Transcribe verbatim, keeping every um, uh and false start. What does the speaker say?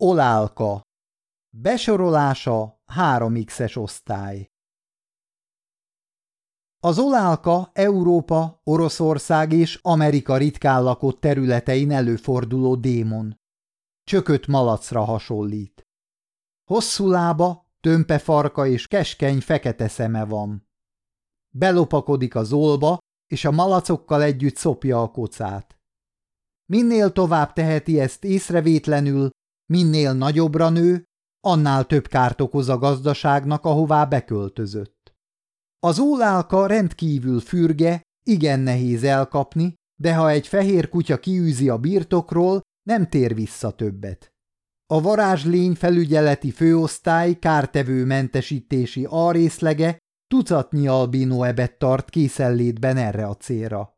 Olálka. Besorolása három iksz-es osztály. Az olálka Európa, Oroszország és Amerika ritkán lakott területein előforduló démon. Csökött malacra hasonlít. Hosszú lába, tömpe farka és keskeny fekete szeme van. Belopakodik az ólba, és a malacokkal együtt szopja a kocát. Minél tovább teheti ezt észrevétlenül, minél nagyobbra nő, annál több kárt okoz a gazdaságnak, ahová beköltözött. Az ólálka rendkívül fürge, igen nehéz elkapni, de ha egy fehér kutya kiűzi a birtokról, nem tér vissza többet. A varázslény felügyeleti főosztály kártevő mentesítési alrészlege tucatnyi albino ebet tart készenlétben erre a célra.